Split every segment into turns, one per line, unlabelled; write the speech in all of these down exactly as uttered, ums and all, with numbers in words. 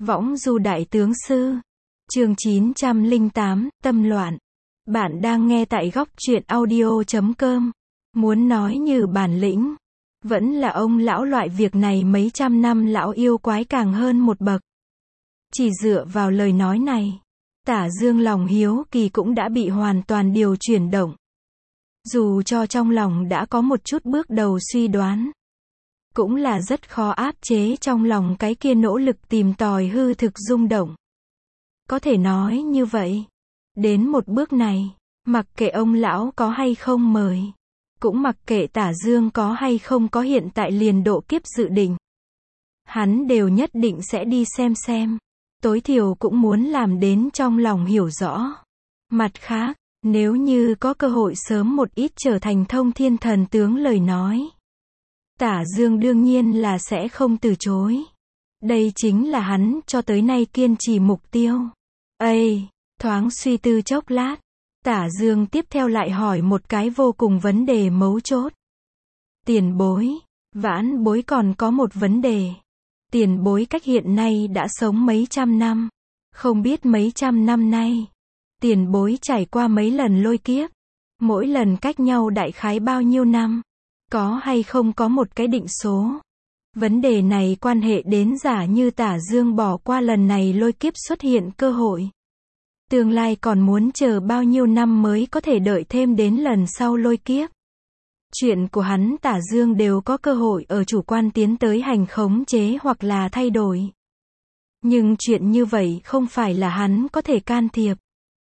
Võng du đại tướng sư. Chương chín trăm lẻ tám, tâm loạn. Bạn đang nghe tại góc truyện audio chấm com. Muốn nói như bản lĩnh, vẫn là ông lão loại việc này mấy trăm năm lão yêu quái càng hơn một bậc. Chỉ dựa vào lời nói này, Tả Dương lòng hiếu kỳ cũng đã bị hoàn toàn điều chuyển động. Dù cho trong lòng đã có một chút bước đầu suy đoán, cũng là rất khó áp chế trong lòng cái kia nỗ lực tìm tòi hư thực rung động. Có thể nói như vậy, đến một bước này, mặc kệ ông lão có hay không mời, cũng mặc kệ Tả Dương có hay không có hiện tại liền độ kiếp dự định, hắn đều nhất định sẽ đi xem xem, tối thiểu cũng muốn làm đến trong lòng hiểu rõ. Mặt khác, nếu như có cơ hội sớm một ít trở thành thông thiên thần tướng lời nói, Tả Dương đương nhiên là sẽ không từ chối. Đây chính là hắn cho tới nay kiên trì mục tiêu. Ây, thoáng suy tư chốc lát, Tả Dương tiếp theo lại hỏi một cái vô cùng vấn đề mấu chốt. Tiền bối, vãn bối còn có một vấn đề. Tiền bối cách hiện nay đã sống mấy trăm năm, không biết mấy trăm năm nay, tiền bối trải qua mấy lần lôi kiếp, mỗi lần cách nhau đại khái bao nhiêu năm, có hay không có một cái định số. Vấn đề này quan hệ đến giả như Tả Dương bỏ qua lần này lôi kiếp xuất hiện cơ hội, tương lai còn muốn chờ bao nhiêu năm mới có thể đợi thêm đến lần sau lôi kiếp. Chuyện của hắn Tả Dương đều có cơ hội ở chủ quan tiến tới hành khống chế hoặc là thay đổi. Nhưng chuyện như vậy không phải là hắn có thể can thiệp.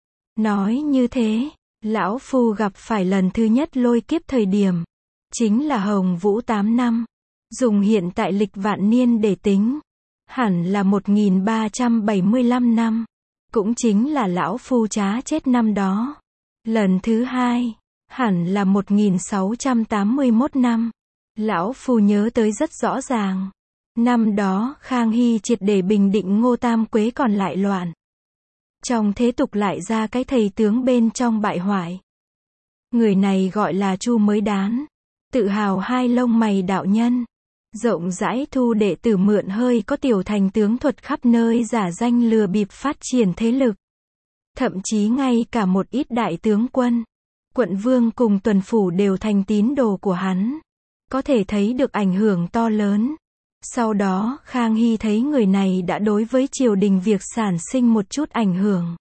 Nói như thế, lão phu gặp phải lần thứ nhất lôi kiếp thời điểm, chính là Hồng Vũ tám năm. Dùng hiện tại lịch vạn niên để tính, hẳn là một nghìn ba trăm bảy mươi lăm năm. Cũng chính là lão phu trá chết năm đó. Lần thứ hai, hẳn là một nghìn sáu trăm tám mươi mốt năm. Lão phu nhớ tới rất rõ ràng. Năm đó, Khang Hy triệt để bình định Ngô Tam Quế còn lại loạn. Trong thế tục lại ra cái thầy tướng bên trong bại hoại. Người này gọi là Chu Mới Đán. Tự hào hai lông mày đạo nhân. Rộng rãi thu đệ tử mượn hơi có tiểu thành tướng thuật khắp nơi giả danh lừa bịp phát triển thế lực. Thậm chí ngay cả một ít đại tướng quân, quận vương cùng tuần phủ đều thành tín đồ của hắn. Có thể thấy được ảnh hưởng to lớn. Sau đó, Khang Hy thấy người này đã đối với triều đình việc sản sinh một chút ảnh hưởng.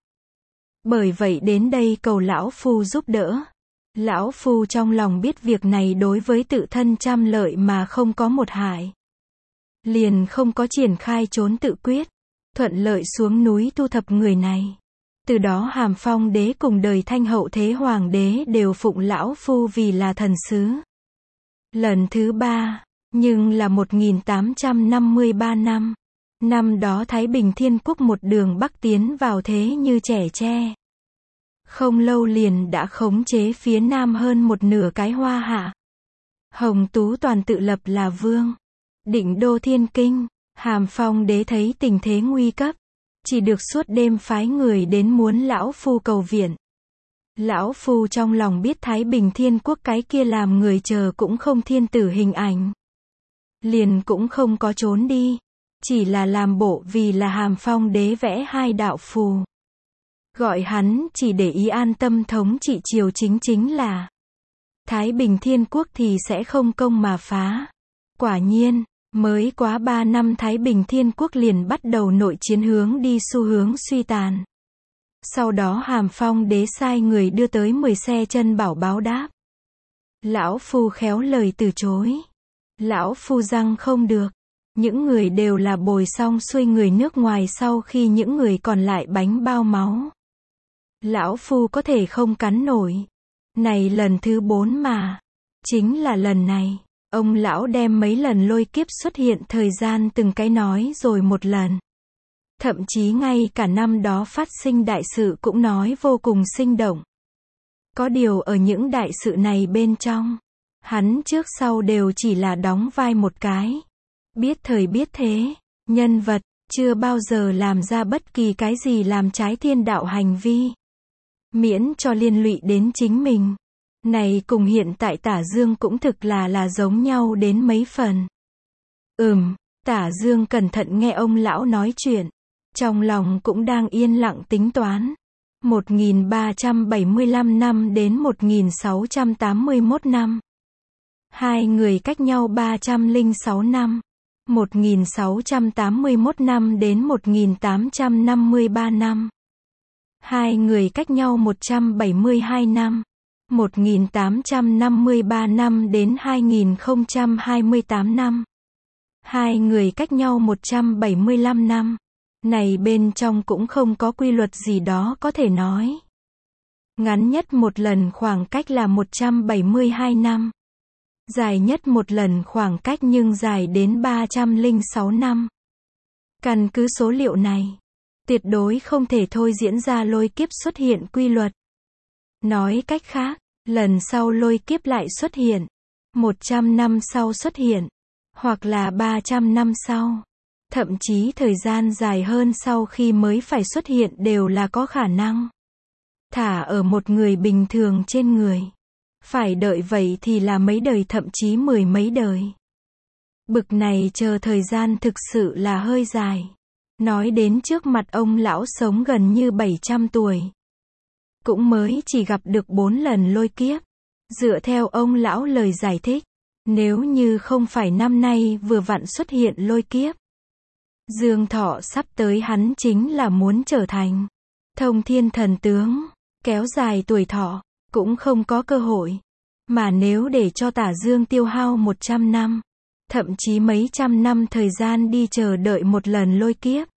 Bởi vậy đến đây cầu lão phu giúp đỡ. Lão phu trong lòng biết việc này đối với tự thân trăm lợi mà không có một hại, liền không có triển khai trốn tự quyết, thuận lợi xuống núi thu thập người này. Từ đó Hàm Phong đế cùng đời Thanh hậu thế hoàng đế đều phụng lão phu vì là thần sứ. Lần thứ ba, nhưng là một nghìn tám trăm năm mươi ba năm. Năm đó Thái Bình Thiên Quốc một đường bắc tiến vào thế như trẻ tre. Không lâu liền đã khống chế phía nam hơn một nửa cái Hoa Hạ. Hồng Tú Toàn tự lập là vương. Định đô Thiên Kinh. Hàm Phong đế thấy tình thế nguy cấp, chỉ được suốt đêm phái người đến muốn lão phu cầu viện. Lão phu trong lòng biết Thái Bình Thiên Quốc cái kia làm người chờ cũng không thiên tử hình ảnh, liền cũng không có trốn đi, chỉ là làm bộ vì là Hàm Phong đế vẽ hai đạo phù. Gọi hắn chỉ để ý an tâm thống trị triều chính chính là Thái Bình Thiên Quốc thì sẽ không công mà phá. Quả nhiên, mới quá ba năm Thái Bình Thiên Quốc liền bắt đầu nội chiến hướng đi xu hướng suy tàn. Sau đó Hàm Phong đế sai người đưa tới mười xe chân bảo báo đáp. Lão phu khéo lời từ chối. Lão phu răng không được. Những người đều là bồi xong xuôi người nước ngoài sau khi những người còn lại bánh bao máu. Lão phu có thể không cắn nổi. Này lần thứ bốn mà. Chính là lần này. Ông lão đem mấy lần lôi kiếp xuất hiện thời gian từng cái nói rồi một lần. Thậm chí ngay cả năm đó phát sinh đại sự cũng nói vô cùng sinh động. Có điều ở những đại sự này bên trong, hắn trước sau đều chỉ là đóng vai một cái. Biết thời biết thế, nhân vật, chưa bao giờ làm ra bất kỳ cái gì làm trái thiên đạo hành vi. Miễn cho liên lụy đến chính mình. Này cùng hiện tại Tả Dương cũng thực là là giống nhau đến mấy phần. Ừm, Tả Dương cẩn thận nghe ông lão nói chuyện. Trong lòng cũng đang yên lặng tính toán. một nghìn ba trăm bảy mươi lăm năm đến một nghìn sáu trăm tám mươi mốt năm. Hai người cách nhau ba trăm lẻ sáu năm. một nghìn sáu trăm tám mươi mốt năm đến một nghìn tám trăm năm mươi ba năm. Hai người cách nhau một trăm bảy mươi hai năm. một nghìn tám trăm năm mươi ba năm đến hai nghìn không trăm hai mươi tám năm. Hai người cách nhau một trăm bảy mươi lăm năm. Này bên trong cũng không có quy luật gì đó có thể nói. Ngắn nhất một lần khoảng cách là một trăm bảy mươi hai năm. Dài nhất một lần khoảng cách nhưng dài đến ba trăm lẻ sáu năm. Căn cứ số liệu này, tuyệt đối không thể thôi diễn ra lôi kiếp xuất hiện quy luật. Nói cách khác, lần sau lôi kiếp lại xuất hiện, một trăm năm sau xuất hiện, hoặc là ba trăm năm sau, thậm chí thời gian dài hơn sau khi mới phải xuất hiện đều là có khả năng. Thả ở một người bình thường trên người, phải đợi vậy thì là mấy đời thậm chí mười mấy đời. Bực này chờ thời gian thực sự là hơi dài. Nói đến trước mặt ông lão sống gần như bảy trăm tuổi. Cũng mới chỉ gặp được bốn lần lôi kiếp. Dựa theo ông lão lời giải thích, nếu như không phải năm nay vừa vặn xuất hiện lôi kiếp, Dương Thọ sắp tới hắn chính là muốn trở thành thông thiên thần tướng, kéo dài tuổi thọ, cũng không có cơ hội. Mà nếu để cho Tả Dương tiêu hao một trăm năm, thậm chí mấy trăm năm thời gian đi chờ đợi một lần lôi kiếp,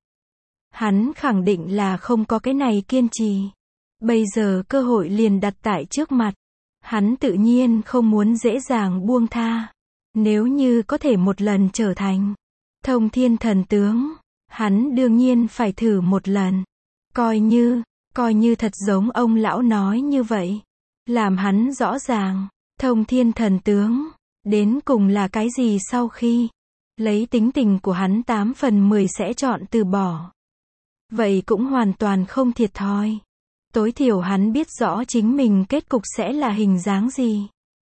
hắn khẳng định là không có cái này kiên trì. Bây giờ cơ hội liền đặt tại trước mặt, hắn tự nhiên không muốn dễ dàng buông tha. Nếu như có thể một lần trở thành thông thiên thần tướng, hắn đương nhiên phải thử một lần. Coi như, coi như thật giống ông lão nói như vậy. Làm hắn rõ ràng, thông thiên thần tướng, đến cùng là cái gì sau khi lấy tính tình của hắn tám phần mười sẽ chọn từ bỏ. Vậy cũng hoàn toàn không thiệt thòi. Tối thiểu hắn biết rõ chính mình kết cục sẽ là hình dáng gì.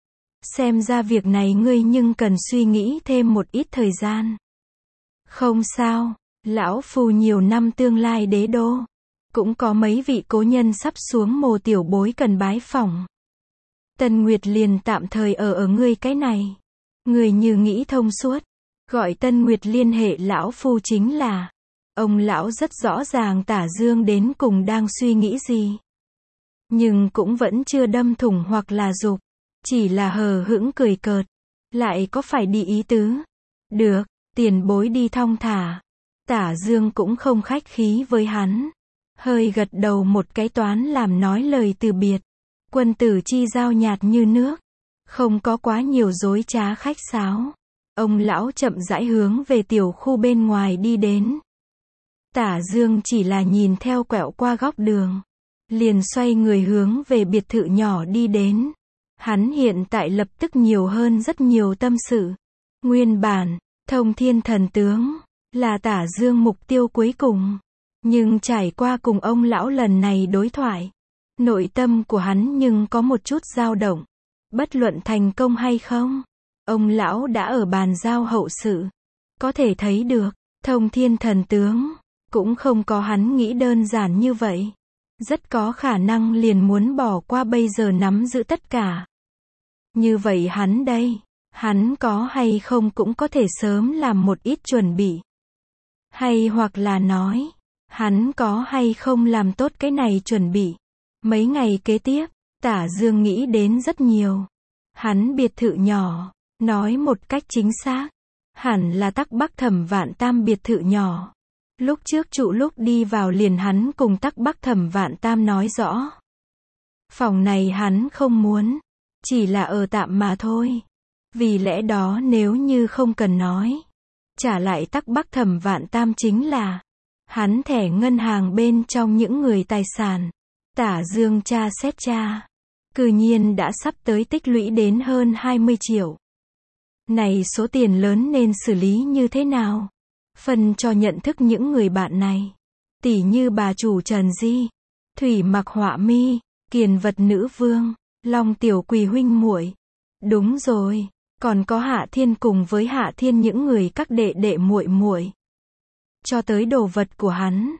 Xem ra việc này ngươi nhưng cần suy nghĩ thêm một ít thời gian. Không sao, lão phu nhiều năm tương lai đế đô. Cũng có mấy vị cố nhân sắp xuống mồ tiểu bối cần bái phỏng. Tần Nguyệt liền tạm thời ở ở ngươi cái này. Người như nghĩ thông suốt, gọi Tân Nguyệt liên hệ lão phu chính là. Ông lão rất rõ ràng Tả Dương đến cùng đang suy nghĩ gì. Nhưng cũng vẫn chưa đâm thủng hoặc là dục, chỉ là hờ hững cười cợt. Lại có phải đi ý tứ? Được, tiền bối đi thong thả. Tả Dương cũng không khách khí với hắn. Hơi gật đầu một cái toán làm nói lời từ biệt. Quân tử chi giao nhạt như nước. Không có quá nhiều dối trá khách sáo. Ông lão chậm rãi hướng về tiểu khu bên ngoài đi đến. Tả Dương chỉ là nhìn theo quẹo qua góc đường. Liền xoay người hướng về biệt thự nhỏ đi đến. Hắn hiện tại lập tức nhiều hơn rất nhiều tâm sự. Nguyên bản, thông thiên thần tướng, là Tả Dương mục tiêu cuối cùng. Nhưng trải qua cùng ông lão lần này đối thoại, nội tâm của hắn nhưng có một chút dao động. Bất luận thành công hay không, ông lão đã ở bàn giao hậu sự. Có thể thấy được, thông thiên thần tướng, cũng không có hắn nghĩ đơn giản như vậy. Rất có khả năng liền muốn bỏ qua bây giờ nắm giữ tất cả. Như vậy hắn đây, hắn có hay không cũng có thể sớm làm một ít chuẩn bị. Hay hoặc là nói, hắn có hay không làm tốt cái này chuẩn bị. Mấy ngày kế tiếp, Tả Dương nghĩ đến rất nhiều. Hắn biệt thự nhỏ, nói một cách chính xác, hẳn là Tắc Bắc Thẩm Vạn Tam biệt thự nhỏ. Lúc trước trụ lúc đi vào liền hắn cùng Tắc Bắc Thẩm Vạn Tam nói rõ. Phòng này hắn không muốn, chỉ là ở tạm mà thôi. Vì lẽ đó nếu như không cần nói, trả lại Tắc Bắc Thẩm Vạn Tam chính là hắn thẻ ngân hàng bên trong những người tài sản. Tả Dương tra xét tra, cư nhiên đã sắp tới tích lũy đến hơn hai mươi triệu. Này số tiền lớn nên xử lý như thế nào? Phần cho nhận thức những người bạn này. Tỷ như bà chủ Trần Di, Thủy Mặc Họa Mi, Kiền Vật Nữ Vương, Long Tiểu Quỳ huynh muội. Đúng rồi, còn có Hạ Thiên cùng với Hạ Thiên những người các đệ đệ muội muội. Cho tới đồ vật của hắn,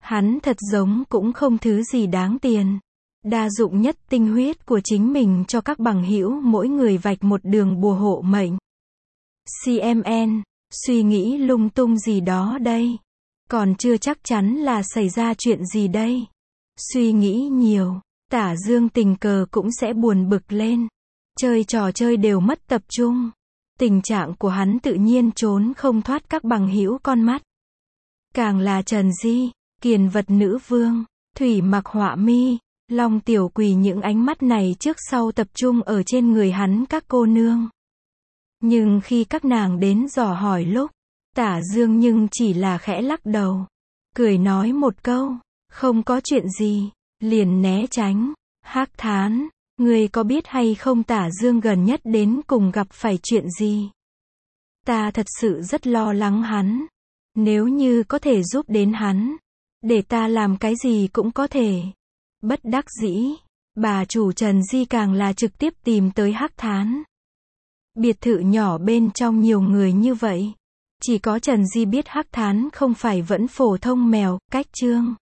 Hắn thật giống cũng không thứ gì đáng tiền. Đa dụng nhất tinh huyết của chính mình cho các bằng hữu mỗi người vạch một đường bùa hộ mệnh. xê em en, suy nghĩ lung tung gì đó đây. Còn chưa chắc chắn là xảy ra chuyện gì đây. Suy nghĩ nhiều, Tả Dương tình cờ cũng sẽ buồn bực lên. Chơi trò chơi đều mất tập trung. Tình trạng của hắn tự nhiên trốn không thoát các bằng hữu con mắt. Càng là Trần Di, Kiền Vật Nữ Vương, Thủy Mặc Họa Mi, Long Tiểu Quỳ, những ánh mắt này trước sau tập trung ở trên người hắn các cô nương. Nhưng khi các nàng đến dò hỏi lúc, Tả Dương nhưng chỉ là khẽ lắc đầu, cười nói một câu, không có chuyện gì, liền né tránh. Hắc Thán, ngươi có biết hay không Tả Dương gần nhất đến cùng gặp phải chuyện gì? Ta thật sự rất lo lắng hắn. Nếu như có thể giúp đến hắn, để ta làm cái gì cũng có thể. Bất đắc dĩ, bà chủ Trần Di càng là trực tiếp tìm tới Hắc Thán. Biệt thự nhỏ bên trong nhiều người như vậy. Chỉ có Trần Di biết Hắc Thán không phải vẫn phổ thông mèo, cách Trương